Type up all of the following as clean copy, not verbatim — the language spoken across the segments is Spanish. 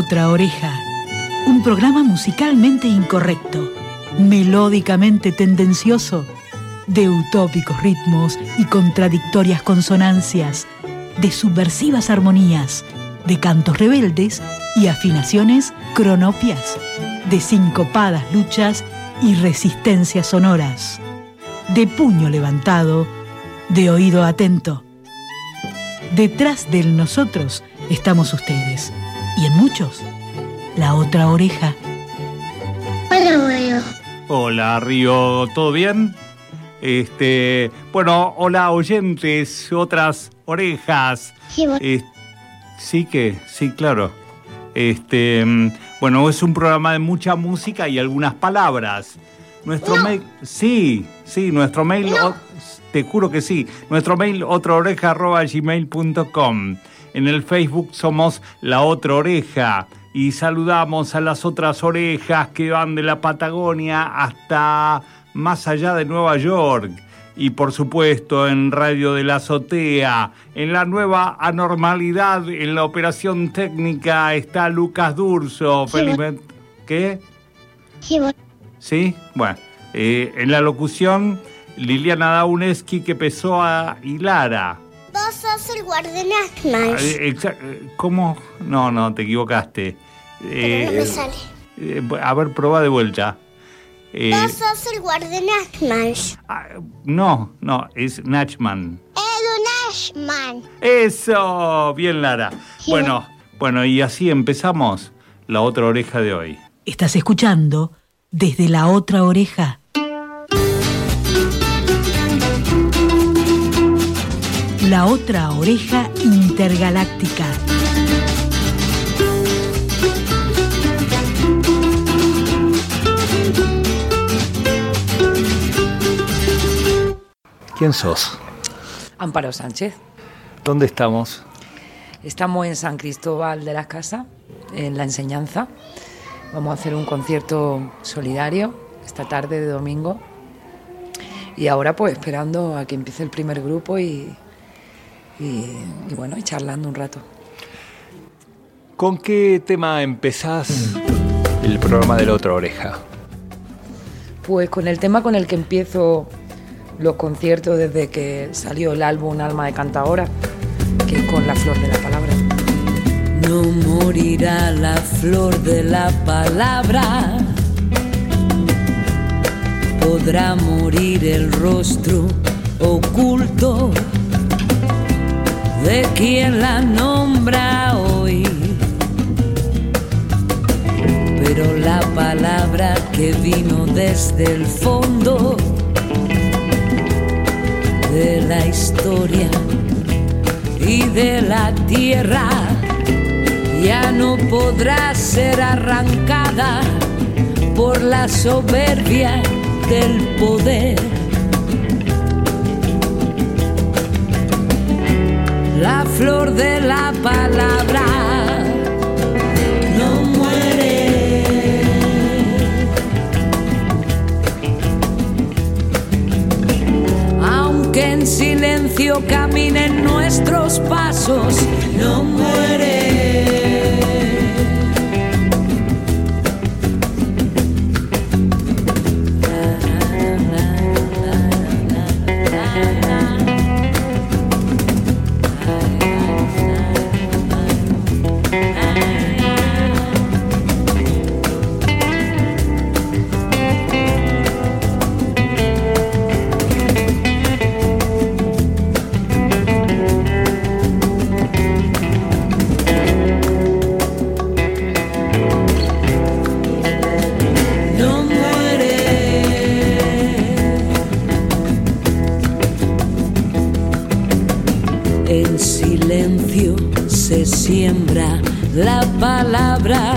otra oreja. Un programa musicalmente incorrecto, melódicamente tendencioso, de utópicos ritmos y contradictorias consonancias, de subversivas armonías, de cantos rebeldes y afinaciones cronopias, de sincopadas luchas y resistencias sonoras, de puño levantado, de oído atento. Detrás del nosotros estamos ustedes, y en muchos, la otra oreja. Hola, Río. Hola, Río, ¿todo bien? Bueno, hola, oyentes, otras orejas. Sí, Sí, claro. Bueno, es un programa de mucha música y algunas palabras. Nuestro mail... Sí, nuestro mail... No. Te juro que sí. Nuestro mail, otraoreja@gmail.com. En el Facebook somos La Otra Oreja. Y saludamos a las otras orejas que van de la Patagonia hasta más allá de Nueva York. Y por supuesto en Radio de la Azotea, en la nueva anormalidad, en la operación técnica está Lucas Durso. Sí, Felizmente. ¿Qué? Sí, ¿Sí? Bueno, en la locución, Liliana Dauneski, que pesó a Hilara. vos sos el guardián Ashman. ¿Cómo? No, te equivocaste. Pero no me sale. A ver, probá de vuelta. Vos sos el guardián Ashman. No, es Nachman. El Ashman. ¡Eso! Bien, Lara. Sí. Bueno, y así empezamos La Otra Oreja de hoy. Estás escuchando Desde la Otra Oreja. La Otra Oreja Intergaláctica. ¿Quién sos? Amparo Sánchez. ¿Dónde estamos? Estamos en San Cristóbal de las Casas, en La Enseñanza. Vamos a hacer un concierto solidario esta tarde de domingo. Y ahora pues esperando a que empiece el primer grupo y bueno, y charlando un rato. ¿Con qué tema empezás el programa de La Otra Oreja? Pues con el tema con el que empiezo los conciertos desde que salió el álbum Alma de Cantadora, que es con La Flor de la Palabra. No morirá la flor de la palabra, podrá morir el rostro oculto de quien la nombra hoy, pero la palabra que vino desde el fondo de la historia y de la tierra ya no podrá ser arrancada por la soberbia del poder. La flor de la palabra no muere, aunque en silencio caminen nuestros pasos, no muere. Siembra la palabra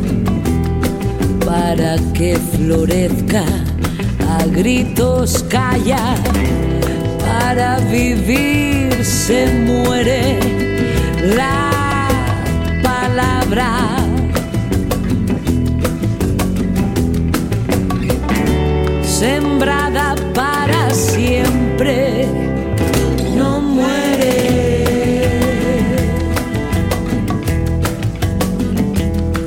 para que florezca, a gritos calla, para vivir se muere la palabra. Sembrada para siempre, no muere.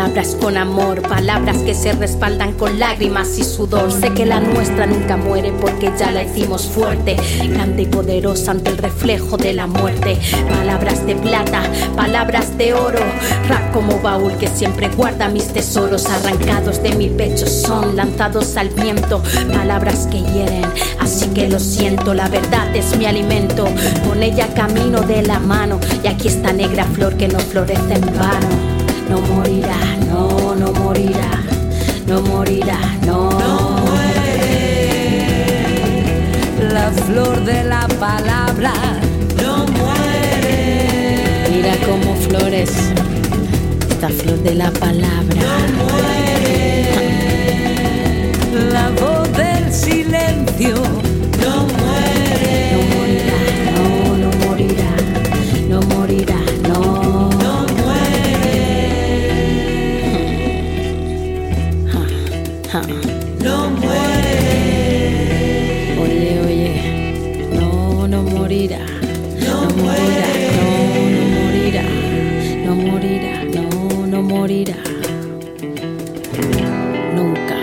Palabras con amor, palabras que se respaldan con lágrimas y sudor. Sé que la nuestra nunca muere porque ya la hicimos fuerte, grande y poderosa ante el reflejo de la muerte. Palabras de plata, palabras de oro, rap como baúl que siempre guarda mis tesoros. Arrancados de mi pecho son lanzados al viento, palabras que hieren, así que lo siento. La verdad es mi alimento, con ella camino de la mano. Y aquí esta negra flor que no florece en vano. No morirá, no, no morirá, no morirá, no, no muere. La flor de la palabra no muere. Mira cómo florece esta flor de la palabra. No muere. La voz del silencio no muere. No morirá, no, no morirá, no morirá, no. No muere. Oye, oye, no, no morirá. No morirá, no, no morirá. No morirá, no, no morirá. Nunca.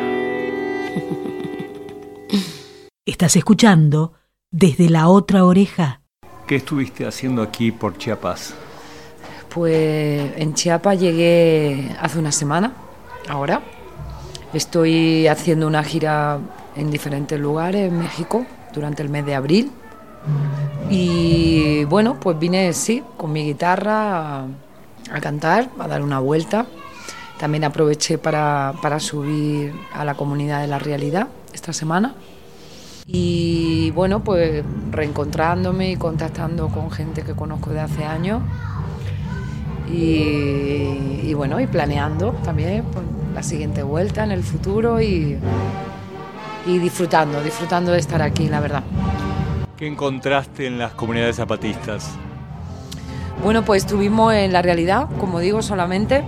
Estás escuchando Desde la Otra Oreja. ¿Qué estuviste haciendo aquí por Chiapas? Pues en Chiapas llegué hace una semana, ahora. Estoy haciendo una gira en diferentes lugares en México durante el mes de abril. Y bueno, pues vine, sí, con mi guitarra a cantar, a dar una vuelta. También aproveché para subir a la Comunidad de la Realidad esta semana. Y bueno, pues reencontrándome y contactando con gente que conozco de hace años. Y bueno, y planeando también pues, la siguiente vuelta en el futuro y disfrutando de estar aquí, la verdad. ¿Qué encontraste en las comunidades zapatistas? Bueno, pues estuvimos en la Realidad, como digo, solamente.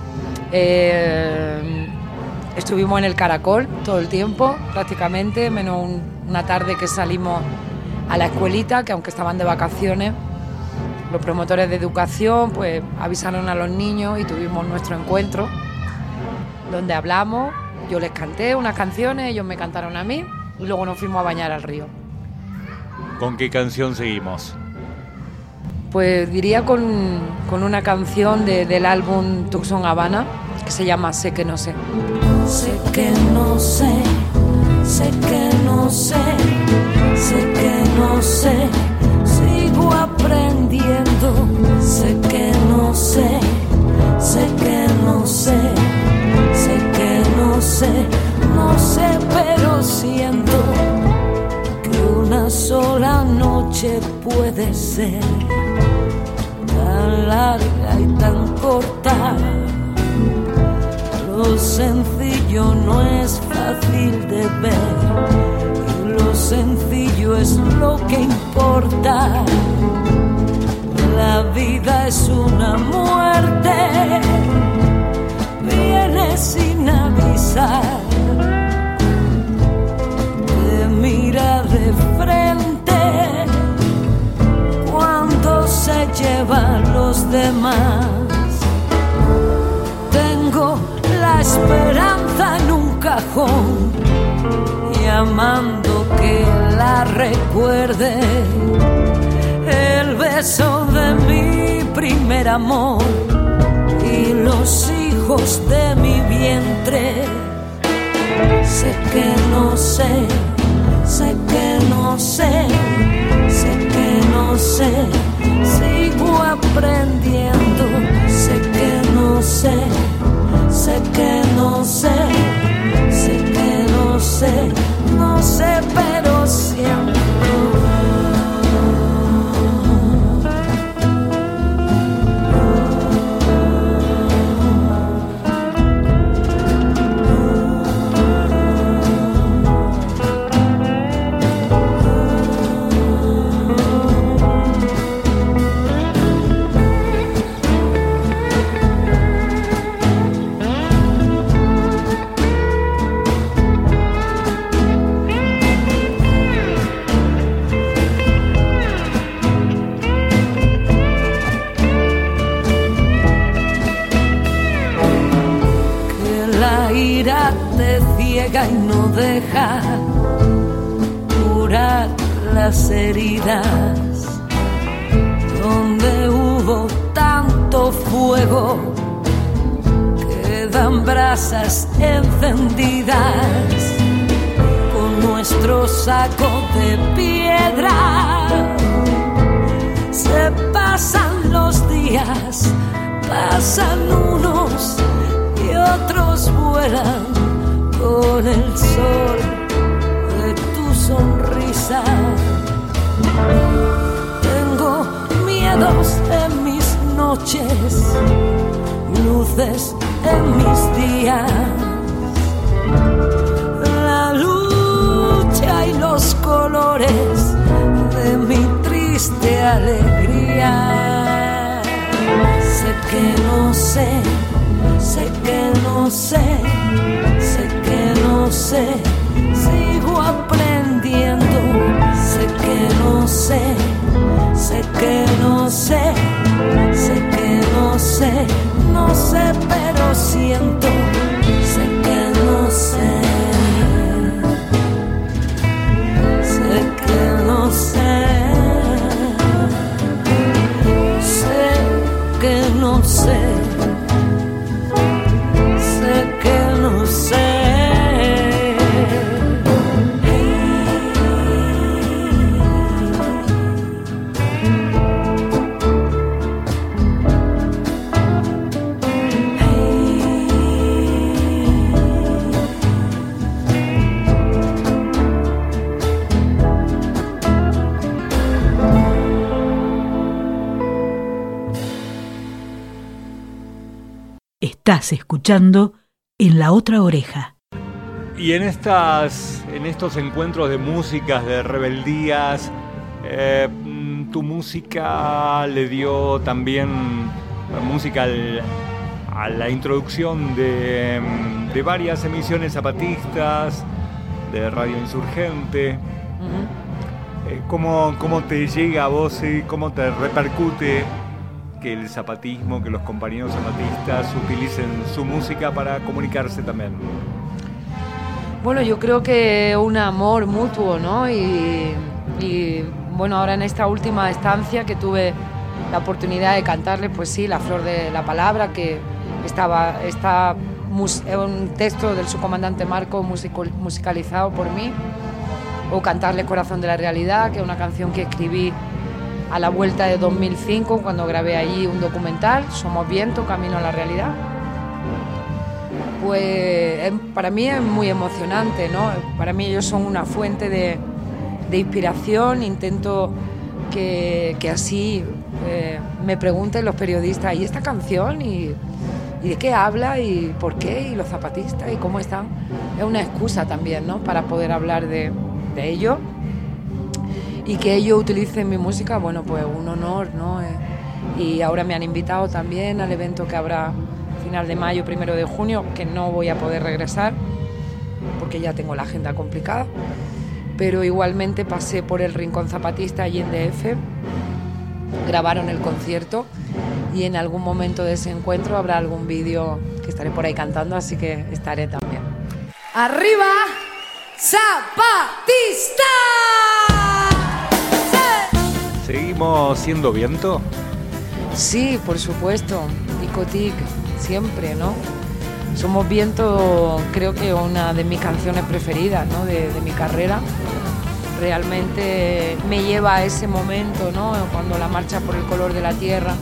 Estuvimos en el Caracol todo el tiempo, prácticamente, menos una tarde que salimos a la escuelita, que aunque estaban de vacaciones, los promotores de educación pues avisaron a los niños y tuvimos nuestro encuentro donde hablamos, yo les canté unas canciones, ellos me cantaron a mí y luego nos fuimos a bañar al río. ¿Con qué canción seguimos? Pues diría con una canción del álbum Tucson Habana que se llama Sé que no sé. Sé que no sé, sé que no sé, sé que no sé, sigo aprendiendo. Sé que no sé, sé que no sé, sé que no sé, no sé, pero siento que una sola noche puede ser tan larga y tan corta. Lo sencillo no es fácil de ver y lo sencillo es lo que importa. La vida es una muerte, viene sin avisar, te mira de frente cuando se lleva a los demás. Tengo la esperanza en un cajón, llamando que la recuerde, el beso de mi primer amor y los hijos de mi vientre. Sé que no sé, sé que no sé, sé que no sé, sigo aprendiendo. Sé que no sé, sé que no sé, sé que no sé, no sé, pero siempre. ira te ciega y no deja curar las heridas. Donde hubo tanto fuego, quedan brasas encendidas. Con nuestro saco de piedra se pasan los días, pasan unos y otros vuelan con el sol de tu sonrisa. Tengo miedos en mis noches, luces en mis días. La lucha y los colores de mi triste alegría. Sé que no sé, sé que no sé, sé que no sé, sigo aprendiendo. Sé que no sé, sé que no sé, sé que no sé, no sé pero siento. Sé que no sé, sé que no sé, sé que no sé, sé que no sé. Estás escuchando En la Otra Oreja. Y en estos encuentros de músicas, de rebeldías, tu música le dio también música a la introducción de varias emisiones zapatistas, de Radio Insurgente. ¿Cómo te llega a vos y cómo te repercute que el zapatismo, que los compañeros zapatistas utilicen su música para comunicarse también? Bueno, yo creo que un amor mutuo, ¿no? Y bueno, ahora en esta última estancia que tuve la oportunidad de cantarle, pues sí, La Flor de la Palabra, que está un texto del subcomandante Marco musicalizado por mí, o cantarle Corazón de la Realidad, que es una canción que escribí a la vuelta de 2005, cuando grabé allí un documental, Somos Viento, Camino a la Realidad. Pues para mí es muy emocionante, ¿no? Para mí ellos son una fuente de inspiración. Intento que así me pregunten los periodistas, ¿y esta canción? ¿Y de qué habla? ¿Y por qué? ¿Y los zapatistas? ¿Y cómo están? Es una excusa también, ¿no? Para poder hablar de ello. Y que ellos utilicen mi música, bueno, pues un honor, ¿no? Y ahora me han invitado también al evento que habrá final de mayo, 1 de junio, que no voy a poder regresar porque ya tengo la agenda complicada, pero igualmente pasé por el Rincón Zapatista allí en DF, grabaron el concierto y en algún momento de ese encuentro habrá algún vídeo que estaré por ahí cantando, así que estaré también. ¡Arriba, Zapatista! ¿Seguimos siendo viento? Sí, por supuesto, Dicotic, siempre, ¿no? Somos Viento, creo que una de mis canciones preferidas, ¿no? de mi carrera. Realmente me lleva a ese momento, ¿no? Cuando la marcha por el color de la tierra,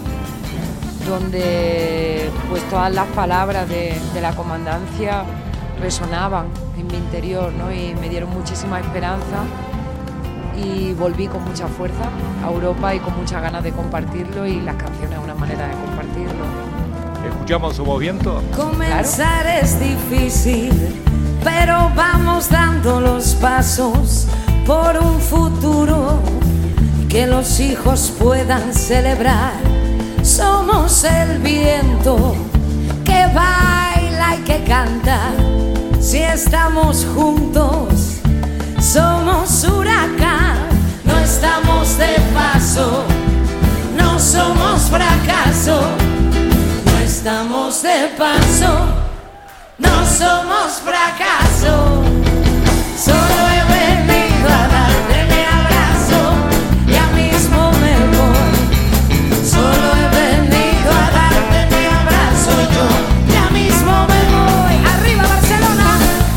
donde pues todas las palabras de la comandancia resonaban en mi interior, ¿no? Y me dieron muchísima esperanza. Y volví con mucha fuerza a Europa y con muchas ganas de compartirlo, y las canciones es una manera de compartirlo. ¿Escuchamos Somos Viento? Comenzar es difícil, pero vamos dando los pasos por un futuro que los hijos puedan celebrar. Somos el viento que baila y que canta. Si estamos juntos, somos huracán. No estamos de paso, no somos fracaso. No estamos de paso, no somos somos fracaso. Solo he venido a darte mi abrazo, ya mismo me voy. Solo he venido a darte mi abrazo, yo ya mismo me voy. ¡Arriba Barcelona!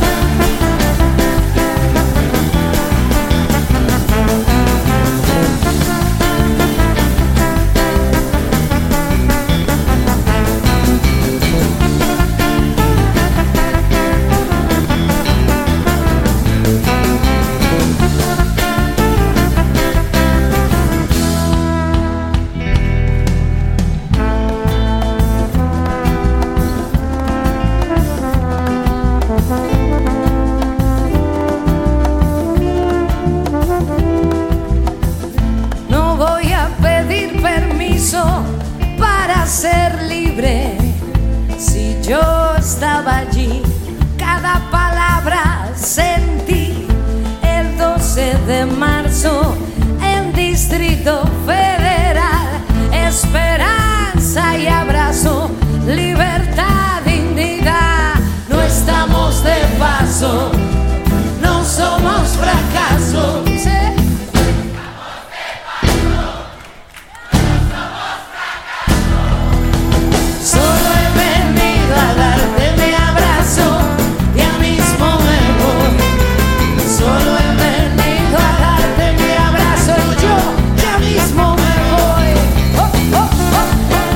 No voy a pedir permiso para ser libre. Si yo estaba allí, cada palabra sentí. El 12 de marzo en Distrito Federal, esperanza y abrazo, libertad, dignidad. No estamos de paso, no somos fracaso. Solo he venido a darte mi abrazo, ya mismo me voy. Solo he venido a darte mi abrazo, yo ya mismo me voy. Oh, oh, oh, oh.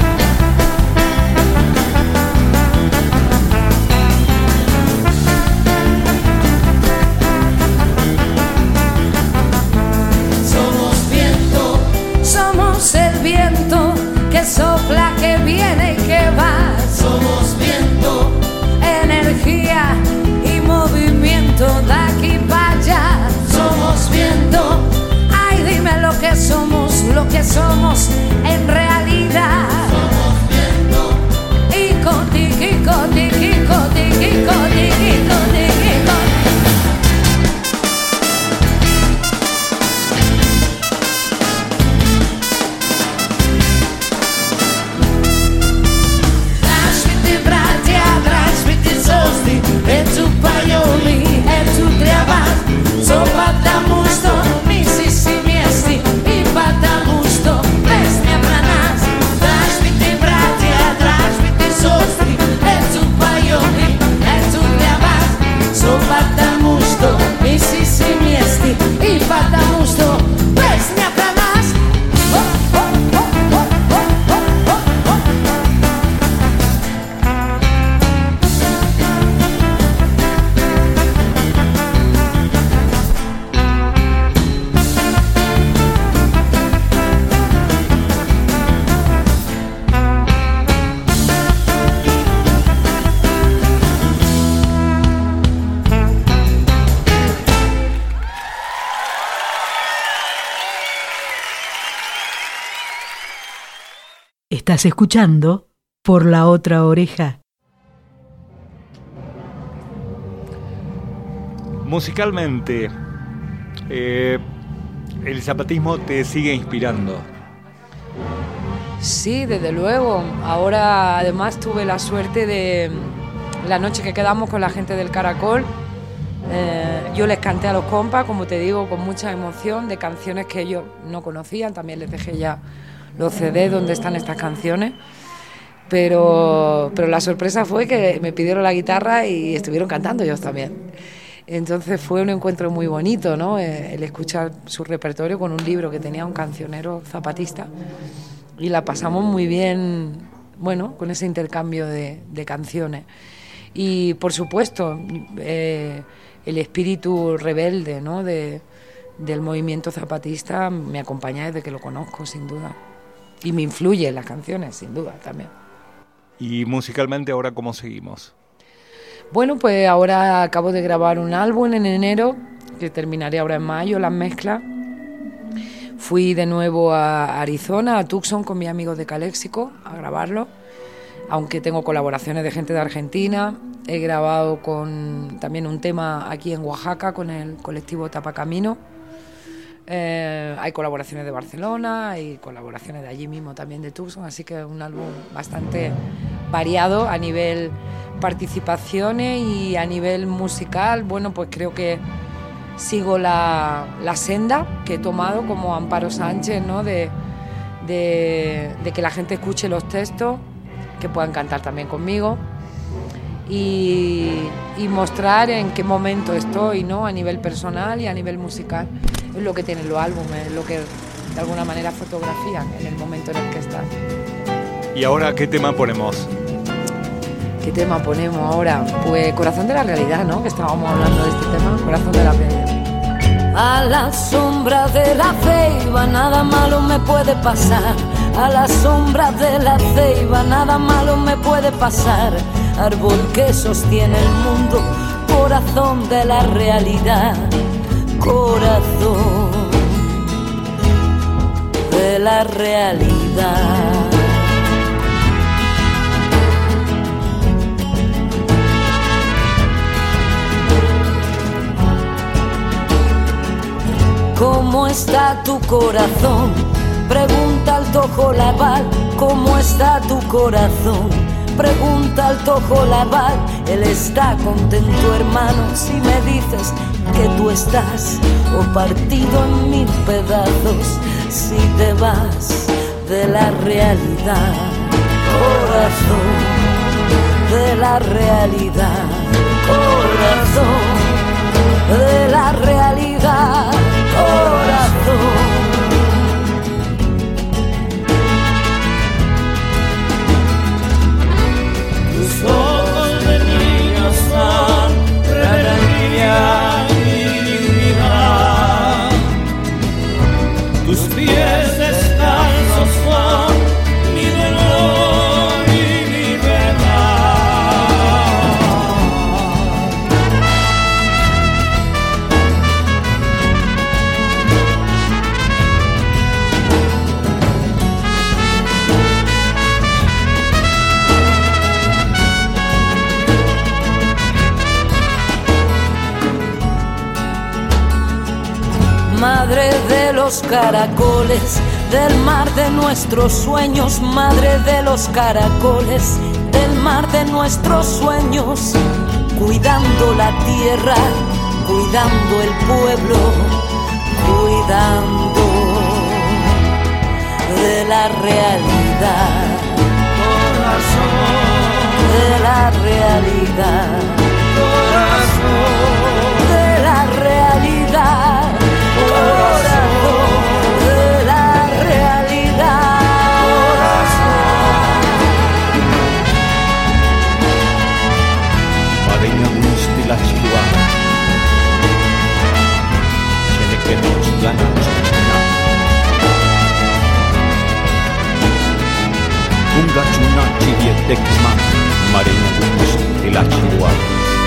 Somos viento, somos el viento que sopla, que viene y que va. Somos viento, energía y movimiento de aquí para allá. Somos viento, ay dime lo que somos en realidad. Somos viento, ico, tiquico, tiquico, tiquico, tiquico, tiquico. E tu paioli, e tu treabas, so patamusto, misisi miesti, i patamusto, pesnia pranas, trasmiti bratia, trasmiti sostri, e tu paioli, e tu treabas, so patamusto, misisi miesti, i patamusto, pesnia pranas. Oh, oh, oh, oh, oh, oh, oh, oh. Estás escuchando Por la Otra Oreja. Musicalmente, el zapatismo te sigue inspirando. Sí, desde luego. Ahora además tuve la suerte de la noche que quedamos con la gente del Caracol. Yo les canté a los compas, como te digo, con mucha emoción, de canciones que ellos no conocían. También les dejé ya los CDs donde están estas canciones. Pero la sorpresa fue que me pidieron la guitarra y estuvieron cantando ellos también. Entonces fue un encuentro muy bonito, ¿no? El escuchar su repertorio con un libro que tenía un cancionero zapatista. Y la pasamos muy bien, bueno, con ese intercambio de canciones. Y por supuesto, el espíritu rebelde, ¿no? del movimiento zapatista me acompaña desde que lo conozco, sin duda. Y me influye en las canciones, sin duda, también. ¿Y musicalmente ahora cómo seguimos? Bueno, pues ahora acabo de grabar un álbum en enero, que terminaré ahora en mayo, las mezclas. Fui de nuevo a Arizona, a Tucson, con mis amigos de Caléxico, a grabarlo. Aunque tengo colaboraciones de gente de Argentina. He grabado también un tema aquí en Oaxaca con el colectivo Tapacamino. Hay colaboraciones de Barcelona, hay colaboraciones de allí mismo también de Tucson, así que es un álbum bastante variado a nivel participaciones y a nivel musical. Bueno, pues creo que sigo la senda que he tomado como Amparo Sánchez, ¿no? De que la gente escuche los textos, que puedan cantar también conmigo y mostrar en qué momento estoy, ¿no? A nivel personal y a nivel musical. Es lo que tienen los álbumes, es lo que de alguna manera fotografían en el momento en el que están. ¿Y ahora qué tema ponemos? ¿Qué tema ponemos ahora? Pues Corazón de la Realidad, ¿no? Que estábamos hablando de este tema, Corazón de la Realidad. A la sombra de la ceiba nada malo me puede pasar. A la sombra de la ceiba nada malo me puede pasar. Árbol que sostiene el mundo, corazón de la realidad. Corazón de la realidad. ¿Cómo está tu corazón? Pregunta al Tojo Laval. ¿Cómo está tu corazón? Pregunta al Tojo Laval. Él está contento, hermano, si me dices que tú estás o partido en mil pedazos, si te vas de la realidad. Corazón de la realidad. Corazón de la realidad. Corazón. Tus ojos de niño son rebeldía y dignidad. Tus pies descalzos son mi dolor y mi verdad. Madre de los caracoles, del mar de nuestros sueños, madre de los caracoles, del mar de nuestros sueños, cuidando la tierra, cuidando el pueblo, cuidando de la realidad. Corazón de la realidad. Corazón de la realidad. Corazón de la realidad. Pareña gusti la ciudad, tiene que nos ganas un gachuna chiviete quema, Pareña gusti la ciudad.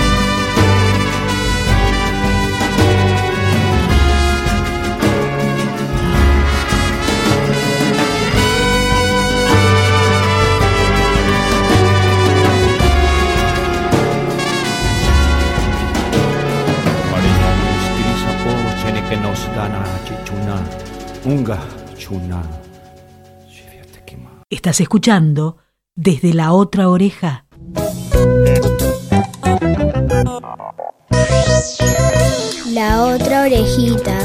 Que nos gana chichuna, unga chuna. Estás escuchando Desde la Otra Oreja. La otra orejita.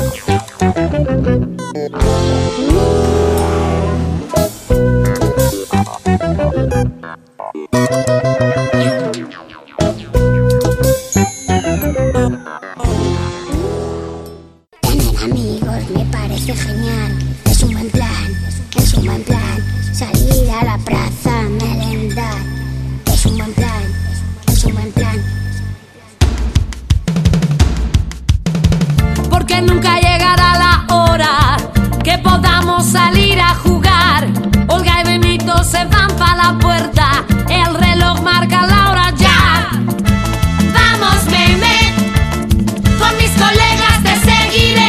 Amigos, me parece genial. Es un buen plan salir a la plaza a merendar. Es un buen plan. Porque nunca llegará la hora que podamos salir a jugar. Olga y Benito se van pa' la puerta, el reloj marca la hora ya. Vamos, meme, con mis colegas te seguiré.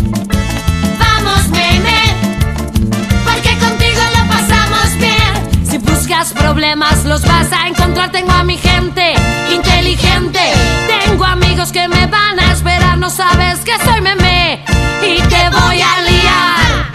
Problemas los vas a encontrar. Tengo a mi gente inteligente, tengo amigos que me van a esperar. No sabes que soy meme y te voy a liar.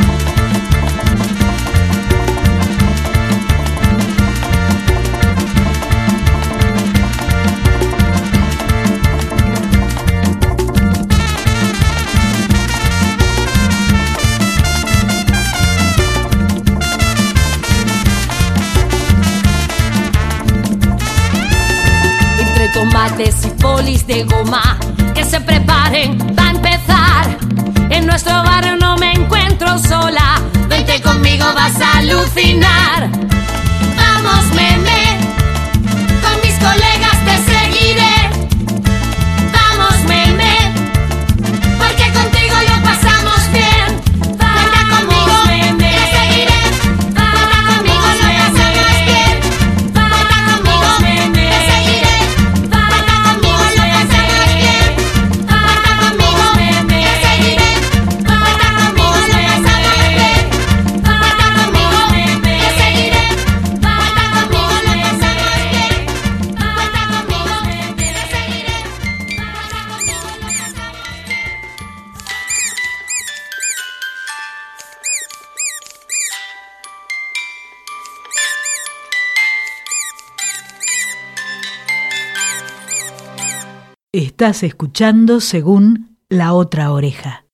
chocolates y polis de goma. Que se preparen, va a empezar. En nuestro barrio no me encuentro sola. Vente conmigo, vas a alucinar. Vamos, meme, con mis colegas te seguiré. Vamos, meme, porque contigo lo pasamos bien. Cuenta conmigo, meme, te seguiré. Cuenta conmigo, lo pasamos bien. Cuenta conmigo, meme, te seguiré. Cuenta conmigo, lo pasamos bien. Cuenta conmigo, meme, te seguiré. Cuenta conmigo, lo pasamos bien. Cuenta conmigo, meme, te seguiré. Cuenta conmigo, lo pasamos bien. Cuenta conmigo, meme, te seguiré. Cuenta conmigo, lo pasamos bien. Estás escuchando según La Otra Oreja.